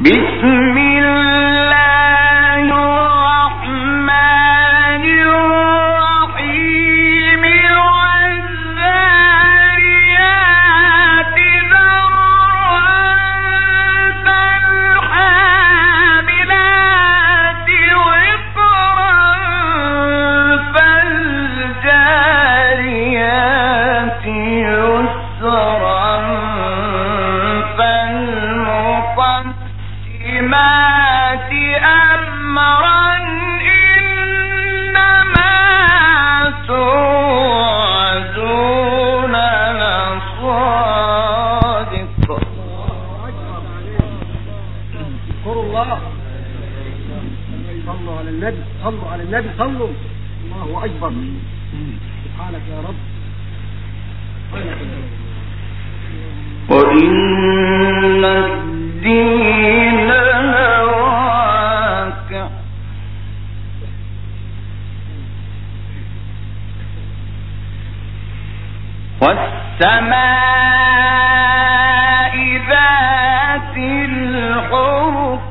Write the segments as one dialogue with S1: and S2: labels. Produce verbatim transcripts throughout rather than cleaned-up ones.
S1: بسم الله الرحمن الرحيم والذاريات ذروا فالحاملات وقرا فالجاريات يسرا فالمقسمات أمرا إنما توعدون لصادق.
S2: اذكروا الله، صلوا على النبي، صلوا على النبي، صلوا. الله أكبر. سبحانك يا رب.
S1: وإن الدين لواقع والسماء ذات الحبك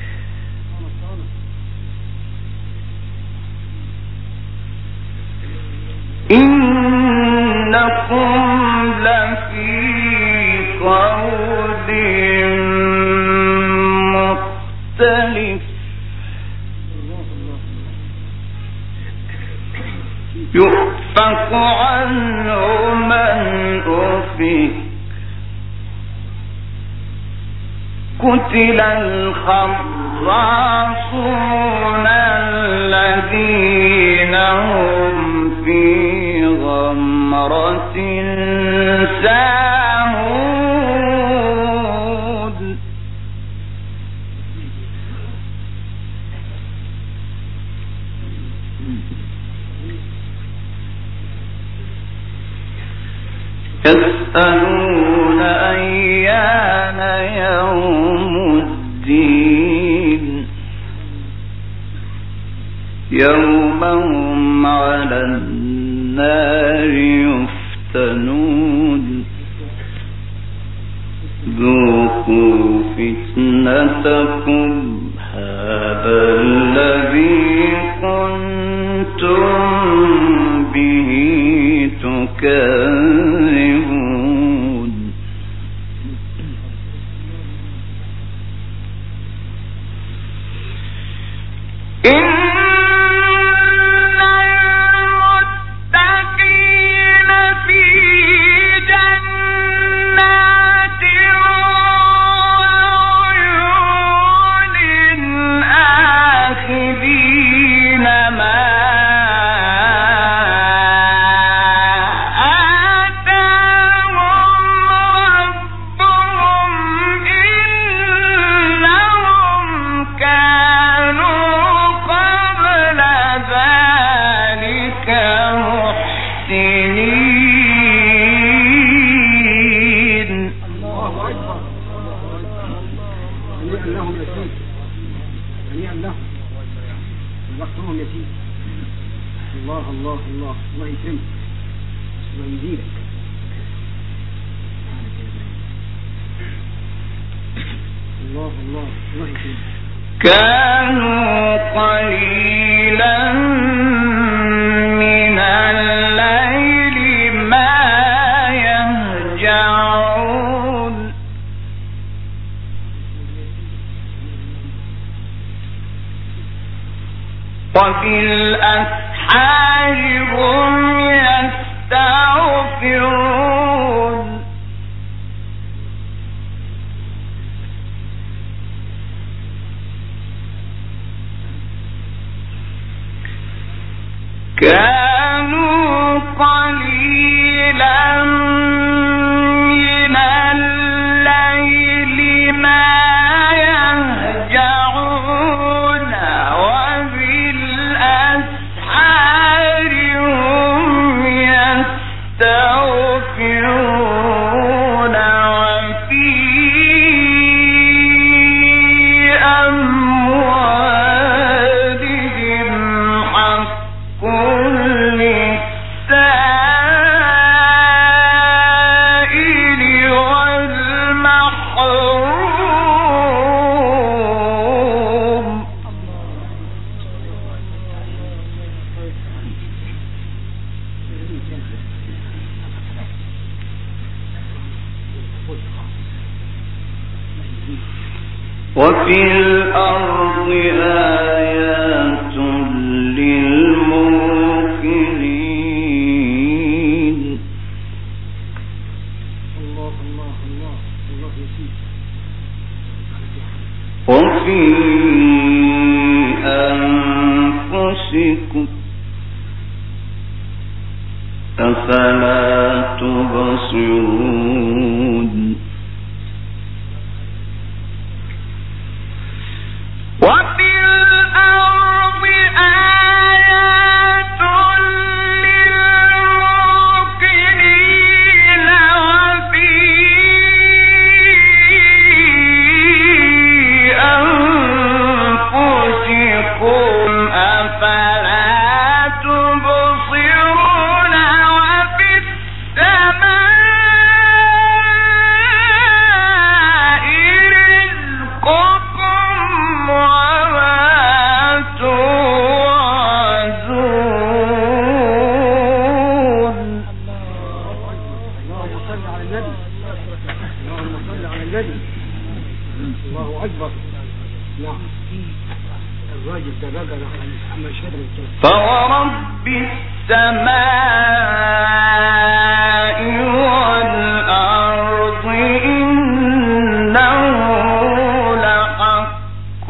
S1: إنكم لفي قول مختلف يؤفك عنه من أفك قتل الخراصون الذين هم في غمرة ساهون. يسألون أيان يوم الدين يوم هم على النار يفتنون ذوقوا فتنتكم هذا الذي كنتم به تكذبون. إن المتقين في جنات وعيون آخذين ما
S2: الله الله الله الله يكرمك ويزيدك. الله الله الله يكرمك.
S1: كانوا قليلا من الليل ما يهجعون وبالأسحار هم يستغفرون. كانوا قليلا من الليل ما يهجعون وبالأسحار هم يستغفرون وفي أموالهم حق للسائل وفي الأرض آيات للموقنين
S2: الله الله الله الله يسير
S1: وفي أنفسكم أفلا تبصرون وفي الأرض آيات للموقنين وفي أنفسكم أفلا تبصرون وفي السماء رزقكم وما توعدون.
S2: اللهم صل على النبي اللهم صل على النبي الله أكبر. نعم الراجل ده بقى أما شهد
S1: فورب السماء والأرض إنه لحق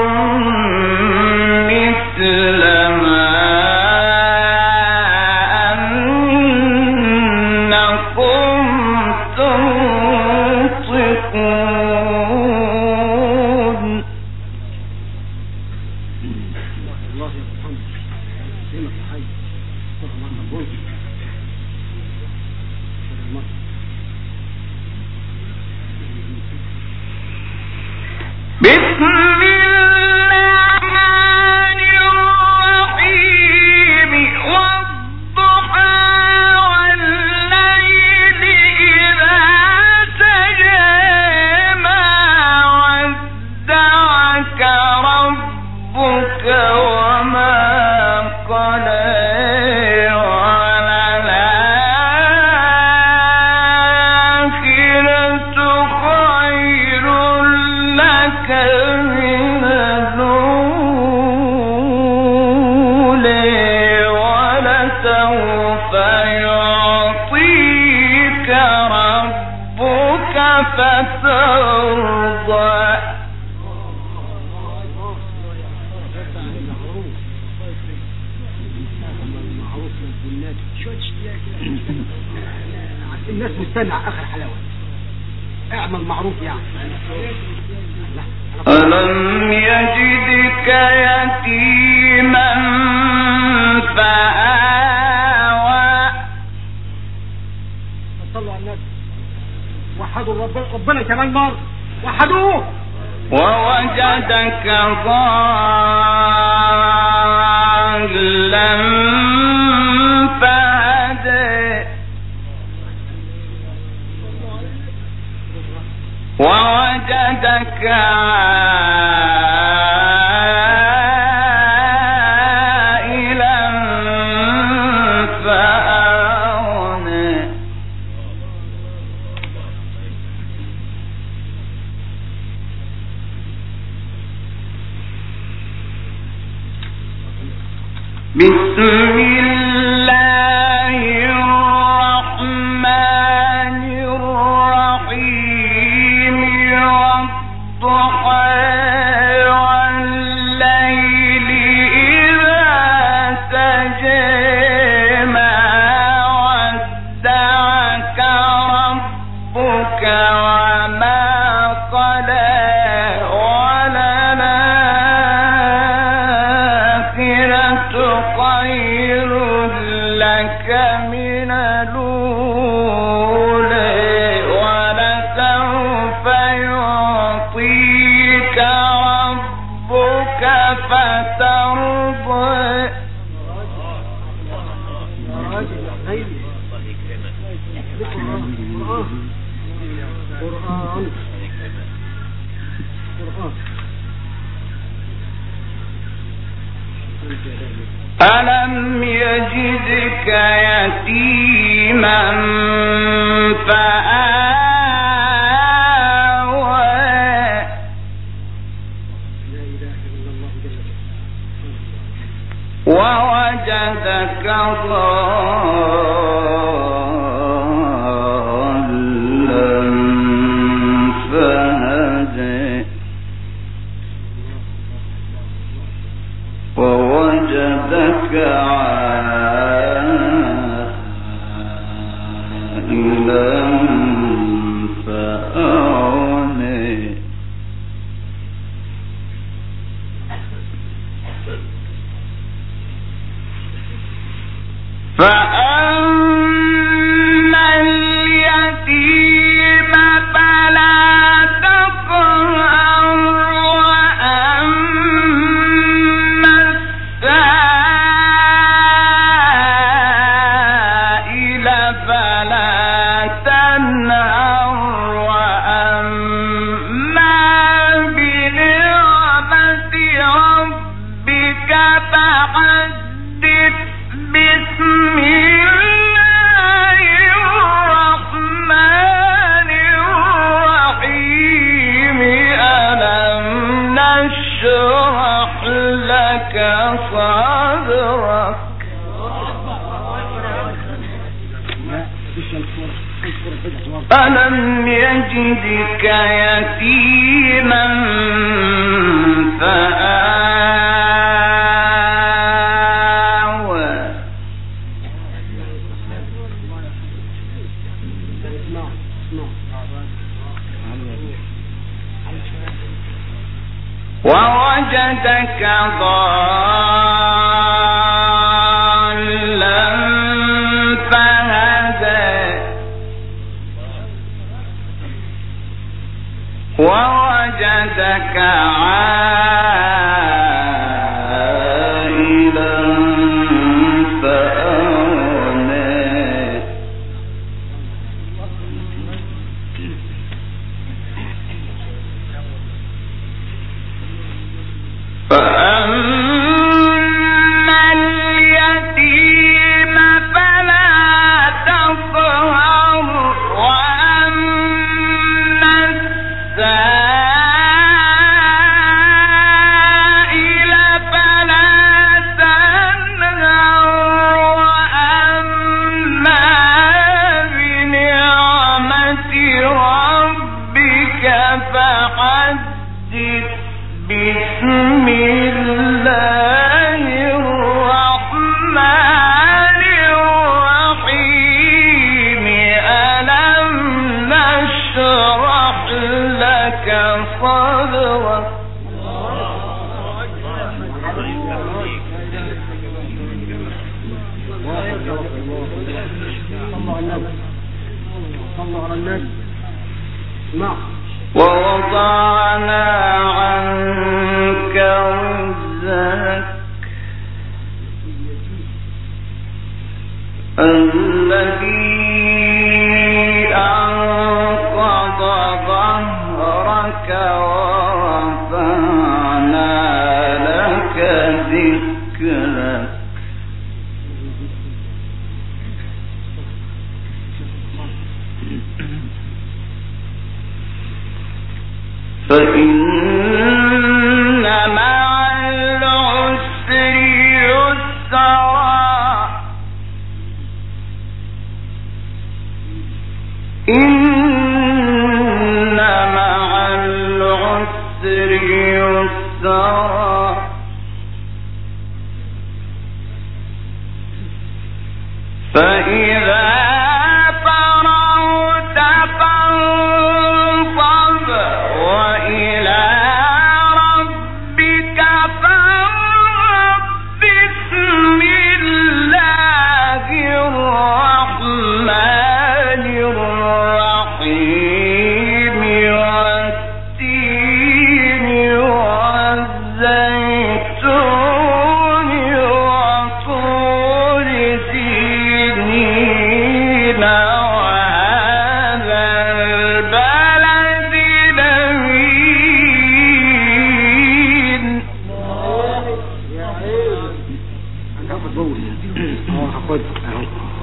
S1: مثل ما أنكم تنطقون.
S2: الله يا محمد سيما في حي طبعا ما تقولش
S1: بسم الرحمن الرحيم والضحى والليل إذا سجى ما ودعك ربك وما قلى وللآخرة خير لك من الأولى ولسوف يعطيك ربك فترضى.
S2: الناس مستنى اخر حلاوه اعمل معروف يعني.
S1: ألم يجدك يتيما فآوى.
S2: صلوا على النبي وحدوا ربنا ربنا كمان مره وحدوه.
S1: ووجدك ضالا فهدى ووجدك عائلا فأغنى. بسم الله الرحمن الرحيم والضحى والليل إذا سجى ما ودعك ربك وما قلى وللآخرة خير لك من الأولى ولسوف يعطيك ربك فترضى.
S2: قرآن قرآن
S1: ألم يجدك يتيما فآوى ووجدك ضالا فهدى ووجدك عائلا فأغنى فأما اليتيم فلا تقهر وأما السائل فلا تنهر وأما بنعمة ربك فحدث بسم الله الرحمن الرحيم ألم نشرح لك صدرك ألم يجدك يتيما فآوى ووجدك ضالا فهدى ووجدك عائلا فأغنى فأما اليتيم فلا تقهر وأما السائل فلا تنهر وأما بنعمة ربك فحدث بسم الله الرحمن الرحيم ألم نشرح لك صدرك
S2: صلى على النبي. نعم.
S1: ووضعنا عنك وزرك الذي أنقض ظهرك ورفعنا لك ذكرك فإن مع العسر يسرا إن مع العسر يسرا فإذا فرغت فانصب وإلى ربك فارغب بسم الله الرحمن الرحيم والتين والزيتون وطور سينين وهذا البلد الأمين.
S2: يا عيني أنا هاخد بول أهو هاخد أهو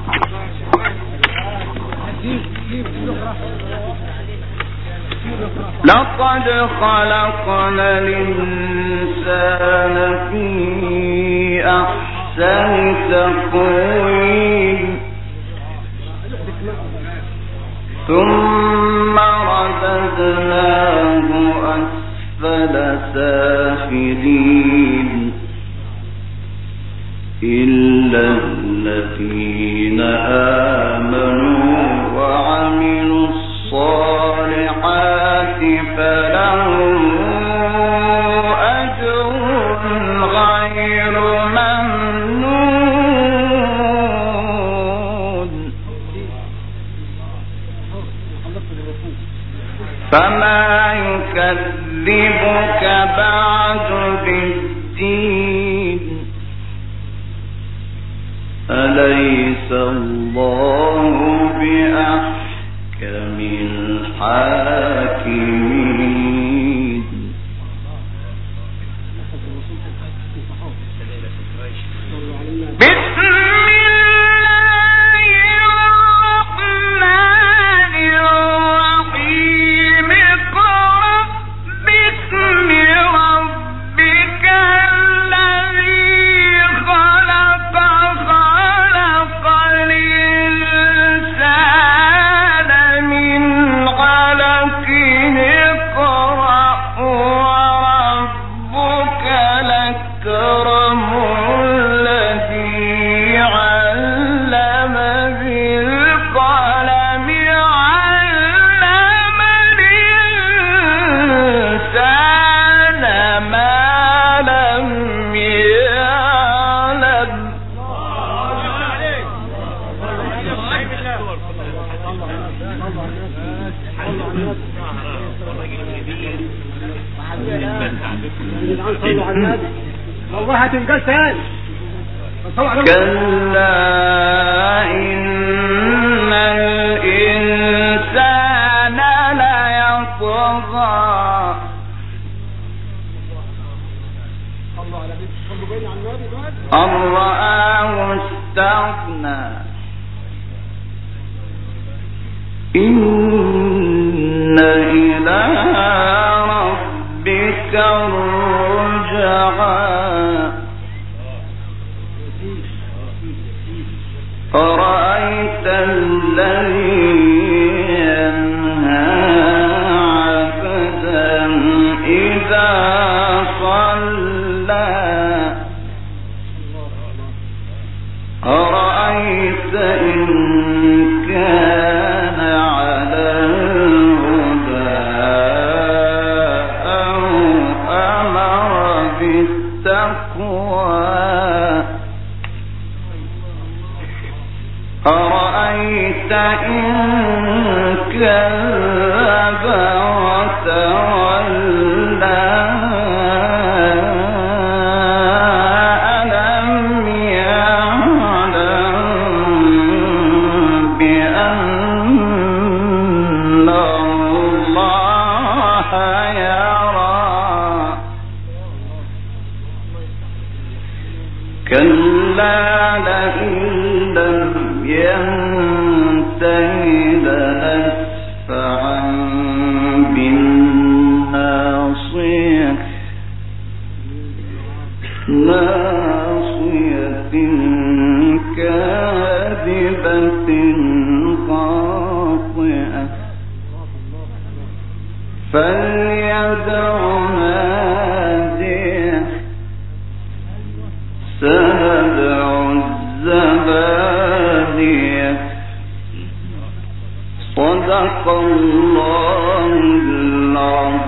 S1: لقد خلقنا الإنسان في أحسن بأحسن تقويم ثم رددناه أسفل سافلين إلا الذين آمنوا وعملوا الصالحات فلهم أجر غير ممنون فما يكذبك بعد بالدين أليس الله بأحكم الحاكمين بسم الله الرحمن الرحيم اقرأ باسم ربك الذي خلق خلق الإنسان من علق اقرأ وربك الأكرم الذي علم بالقلم علم الإنسان ما لم يعلم
S2: صلوا على النبي والله هتنقل تاني
S1: كلا إن الإنسان ليطغى أن رآه استغنى إن إلى ربك الرجعى أرأيت الذي ينهى عبدا إذا صلى أرأيت إن كان على الهدى أو أمر بالتقوى أرأيت إن كذب وتولى ألم يعلم بأن الله يرى كلا لئن لم ينته لنسفعا بالناصية ناصية كاذبة خاطئة فليدع ناديه سندع الزبانية صدق الله العظيم